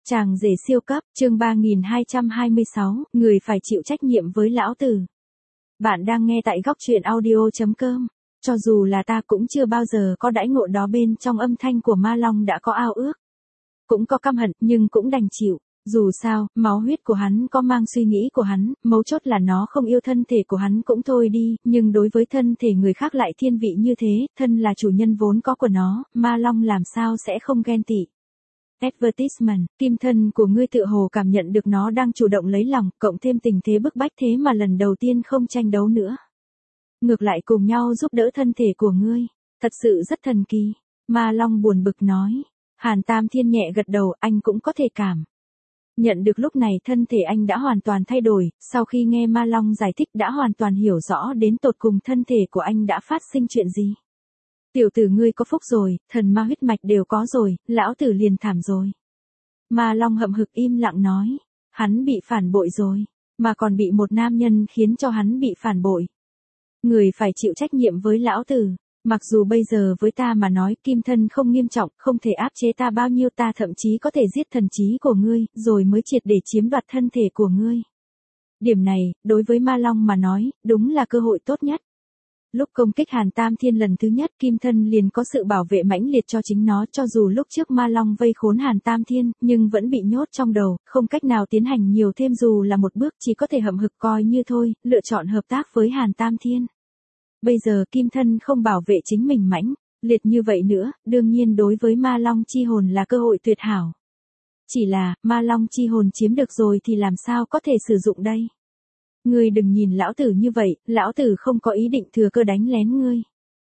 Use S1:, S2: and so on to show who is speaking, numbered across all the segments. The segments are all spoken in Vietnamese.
S1: Chàng rể siêu cấp, chương 3226, người phải chịu trách nhiệm với lão tử. Bạn đang nghe tại góc truyện audio.com. Cho dù là ta cũng chưa bao giờ có đãi ngộ đó, bên trong âm thanh của Ma Long đã có ao ước. Cũng có căm hận, nhưng cũng đành chịu. Dù sao, máu huyết của hắn có mang suy nghĩ của hắn, mấu chốt là nó không yêu thân thể của hắn cũng thôi đi, nhưng đối với thân thể người khác lại thiên vị như thế, thân là chủ nhân vốn có của nó, Ma Long làm sao sẽ không ghen tị. Advertisement, kim thân của ngươi tự hồ cảm nhận được nó đang chủ động lấy lòng, cộng thêm tình thế bức bách thế mà lần đầu tiên không tranh đấu nữa. Ngược lại cùng nhau giúp đỡ thân thể của ngươi, thật sự rất thần kỳ. Ma Long buồn bực nói. Hàn Tam Thiên nhẹ gật đầu, anh cũng có thể cảm nhận được lúc này thân thể anh đã hoàn toàn thay đổi, sau khi nghe Ma Long giải thích đã hoàn toàn hiểu rõ đến tột cùng thân thể của anh đã phát sinh chuyện gì. Tiểu tử ngươi có phúc rồi, thần ma huyết mạch đều có rồi, lão tử liền thảm rồi. Ma Long hậm hực im lặng nói, hắn bị phản bội rồi, mà còn bị một nam nhân khiến cho hắn bị phản bội. Người phải chịu trách nhiệm với lão tử. Mặc dù bây giờ với ta mà nói kim thân không nghiêm trọng, không thể áp chế ta bao nhiêu, ta thậm chí có thể giết thần trí của ngươi, rồi mới triệt để chiếm đoạt thân thể của ngươi. Điểm này, đối với Ma Long mà nói, đúng là cơ hội tốt nhất. Lúc công kích Hàn Tam Thiên lần thứ nhất, kim thân liền có sự bảo vệ mãnh liệt cho chính nó, cho dù lúc trước Ma Long vây khốn Hàn Tam Thiên, nhưng vẫn bị nhốt trong đầu, không cách nào tiến hành nhiều thêm dù là một bước, chỉ có thể hậm hực coi như thôi, lựa chọn hợp tác với Hàn Tam Thiên. Bây giờ kim thân không bảo vệ chính mình mãnh liệt như vậy nữa, đương nhiên đối với Ma Long chi hồn là cơ hội tuyệt hảo. Chỉ là, Ma Long chi hồn chiếm được rồi thì làm sao có thể sử dụng đây? Ngươi đừng nhìn lão tử như vậy, lão tử không có ý định thừa cơ đánh lén ngươi.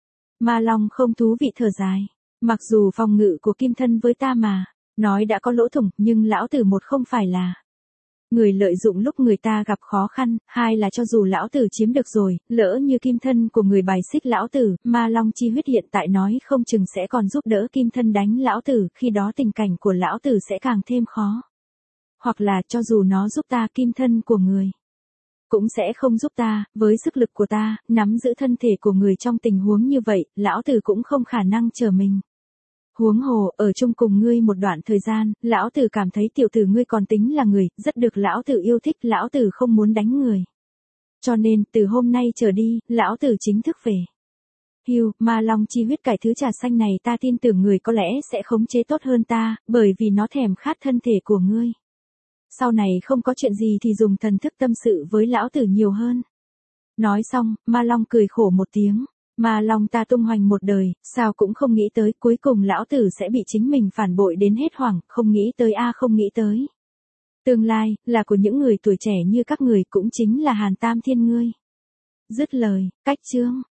S1: Ma Long không thú vị thở dài. Mặc dù phòng ngự của kim thân với ta mà nói đã có lỗ thủng, nhưng lão tử một không phải là người lợi dụng lúc người ta gặp khó khăn, hai là cho dù lão tử chiếm được rồi, lỡ như kim thân của người bài xích lão tử, Ma Long chi huyết hiện tại nói không chừng sẽ còn giúp đỡ kim thân đánh lão tử, khi đó tình cảnh của lão tử sẽ càng thêm khó. Hoặc là cho dù nó giúp ta, kim thân của người cũng sẽ không giúp ta, với sức lực của ta, nắm giữ thân thể của người trong tình huống như vậy, lão tử cũng không khả năng trở mình. Huống hồ, ở chung cùng ngươi một đoạn thời gian, lão tử cảm thấy tiểu tử ngươi còn tính là người, rất được lão tử yêu thích, lão tử không muốn đánh người. Cho nên, từ hôm nay trở đi, lão tử chính thức về. Hưu, Ma Long chi huyết cải thứ trà xanh này ta tin tưởng người có lẽ sẽ khống chế tốt hơn ta, bởi vì nó thèm khát thân thể của ngươi. Sau này không có chuyện gì thì dùng thần thức tâm sự với lão tử nhiều hơn. Nói xong, Ma Long cười khổ một tiếng. Ma Long ta tung hoành một đời, sao cũng không nghĩ tới cuối cùng lão tử sẽ bị chính mình phản bội đến hết hoảng, không nghĩ tới không nghĩ tới. Tương lai, là của những người tuổi trẻ như các người cũng chính là Hàn Tam Thiên ngươi. Dứt lời, cách chương.